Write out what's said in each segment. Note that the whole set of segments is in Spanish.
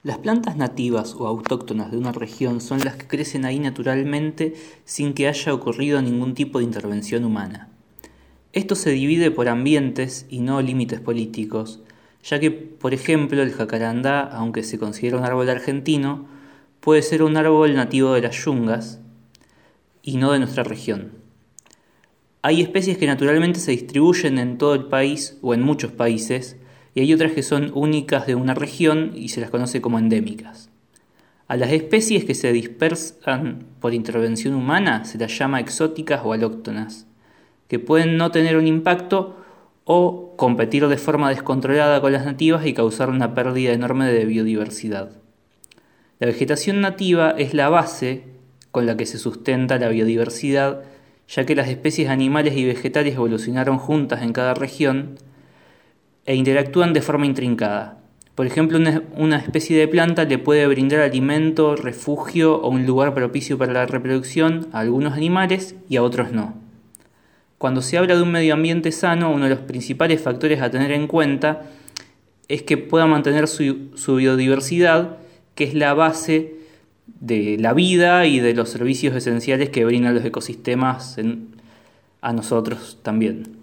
Las plantas nativas o autóctonas de una región son las que crecen ahí naturalmente sin que haya ocurrido ningún tipo de intervención humana. Esto se divide por ambientes y no límites políticos, ya que, por ejemplo, el jacarandá, aunque se considera un árbol argentino, puede ser un árbol nativo de las yungas y no de nuestra región. Hay especies que naturalmente se distribuyen en todo el país o en muchos países, y hay otras que son únicas de una región y se las conoce como endémicas. A las especies que se dispersan por intervención humana se las llama exóticas o alóctonas, que pueden no tener un impacto o competir de forma descontrolada con las nativas y causar una pérdida enorme de biodiversidad. La vegetación nativa es la base con la que se sustenta la biodiversidad, ya que las especies animales y vegetales evolucionaron juntas en cada región e interactúan de forma intrincada. Por ejemplo, una especie de planta le puede brindar alimento, refugio o un lugar propicio para la reproducción a algunos animales y a otros no. Cuando se habla de un medio ambiente sano, uno de los principales factores a tener en cuenta es que pueda mantener su biodiversidad, que es la base de la vida y de los servicios esenciales que brindan los ecosistemas a nosotros también.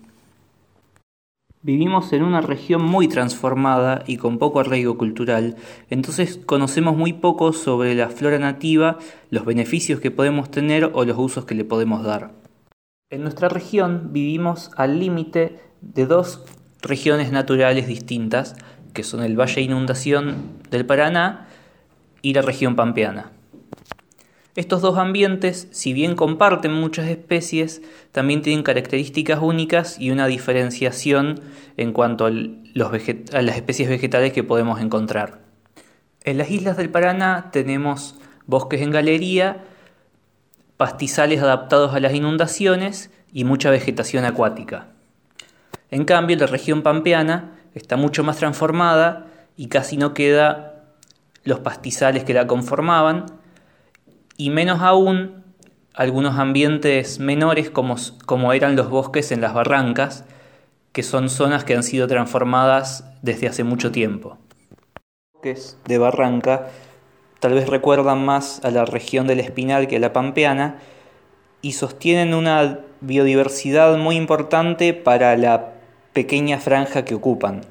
Vivimos en una región muy transformada y con poco arraigo cultural, entonces conocemos muy poco sobre la flora nativa, los beneficios que podemos tener o los usos que le podemos dar. En nuestra región vivimos al límite de dos regiones naturales distintas, que son el Valle de Inundación del Paraná y la región pampeana. Estos dos ambientes, si bien comparten muchas especies, también tienen características únicas y una diferenciación en cuanto a las especies vegetales que podemos encontrar. En las islas del Paraná tenemos bosques en galería, pastizales adaptados a las inundaciones y mucha vegetación acuática. En cambio, la región pampeana está mucho más transformada y casi no queda los pastizales que la conformaban, y menos aún algunos ambientes menores como eran los bosques en las barrancas, que son zonas que han sido transformadas desde hace mucho tiempo. Los bosques de barranca tal vez recuerdan más a la región del Espinal que a la pampeana y sostienen una biodiversidad muy importante para la pequeña franja que ocupan.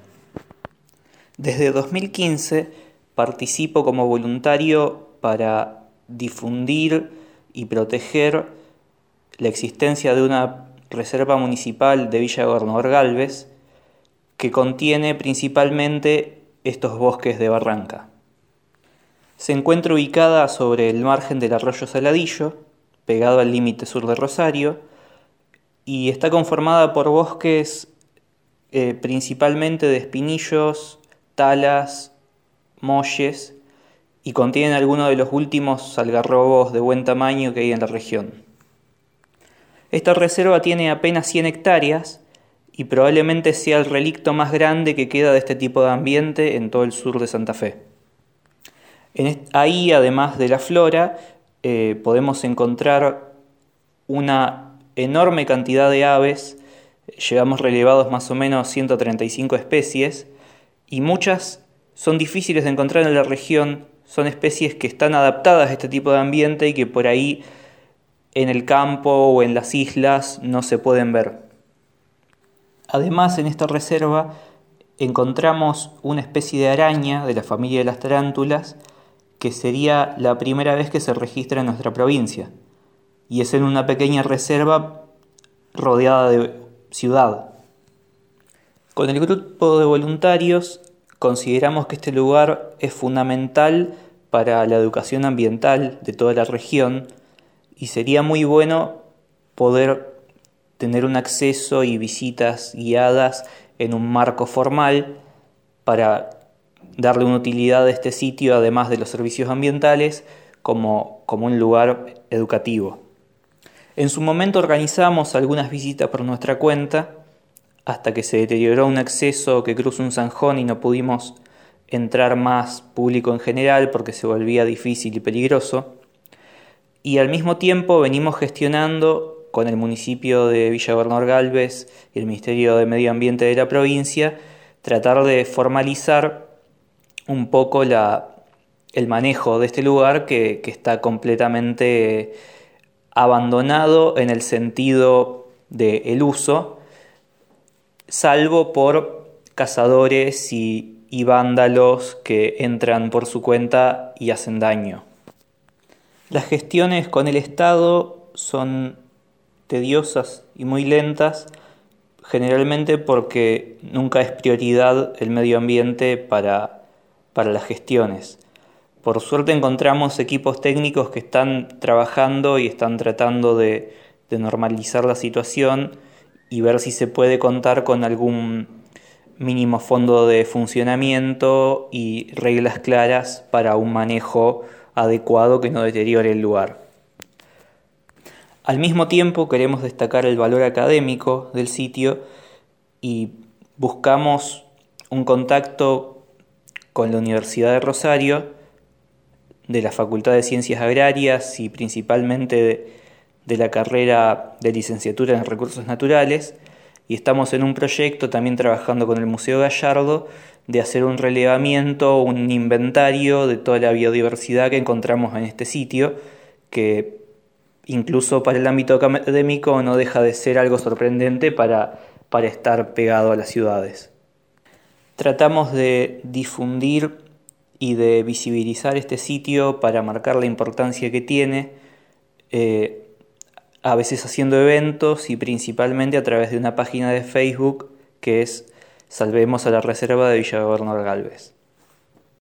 Desde 2015 participo como voluntario para difundir y proteger la existencia de una reserva municipal de Villa Gobernador Galvez que contiene principalmente estos bosques de barranca. Se encuentra ubicada sobre el margen del arroyo Saladillo, pegado al límite sur de Rosario, y está conformada por bosques principalmente de espinillos, talas, molles, y contienen algunos de los últimos algarrobos de buen tamaño que hay en la región. Esta reserva tiene apenas 100 hectáreas y probablemente sea el relicto más grande que queda de este tipo de ambiente en todo el sur de Santa Fe. Ahí, además de la flora, podemos encontrar una enorme cantidad de aves. Llevamos relevados más o menos 135 especies y muchas son difíciles de encontrar en la región. Son especies que están adaptadas a este tipo de ambiente y que por ahí en el campo o en las islas no se pueden ver. Además, en esta reserva encontramos una especie de araña de la familia de las tarántulas que sería la primera vez que se registra en nuestra provincia, y es en una pequeña reserva rodeada de ciudad. Con el grupo de voluntarios consideramos que este lugar es fundamental para la educación ambiental de toda la región y sería muy bueno poder tener un acceso y visitas guiadas en un marco formal para darle una utilidad a este sitio, además de los servicios ambientales, como un lugar educativo. En su momento organizamos algunas visitas por nuestra cuenta, hasta que se deterioró un acceso que cruza un zanjón y no pudimos entrar más público en general porque se volvía difícil y peligroso. Y al mismo tiempo venimos gestionando con el municipio de Villa Gobernador Galvez y el Ministerio de Medio Ambiente de la provincia tratar de formalizar un poco la el manejo de este lugar que está completamente abandonado en el sentido del uso, salvo por cazadores y vándalos que entran por su cuenta y hacen daño. Las gestiones con el Estado son tediosas y muy lentas, generalmente porque nunca es prioridad el medio ambiente para las gestiones. Por suerte encontramos equipos técnicos que están trabajando y están tratando de normalizar la situación y ver si se puede contar con algún mínimo fondo de funcionamiento y reglas claras para un manejo adecuado que no deteriore el lugar. Al mismo tiempo queremos destacar el valor académico del sitio y buscamos un contacto con la Universidad de Rosario, de la Facultad de Ciencias Agrarias y principalmente de la carrera de licenciatura en Recursos Naturales, y estamos en un proyecto también trabajando con el Museo Gallardo de hacer un relevamiento, un inventario de toda la biodiversidad que encontramos en este sitio, que incluso para el ámbito académico no deja de ser algo sorprendente para estar pegado a las ciudades. Tratamos de difundir y de visibilizar este sitio para marcar la importancia que tiene, a veces haciendo eventos y principalmente a través de una página de Facebook que es Salvemos a la Reserva de Villa Gobernador Galvez.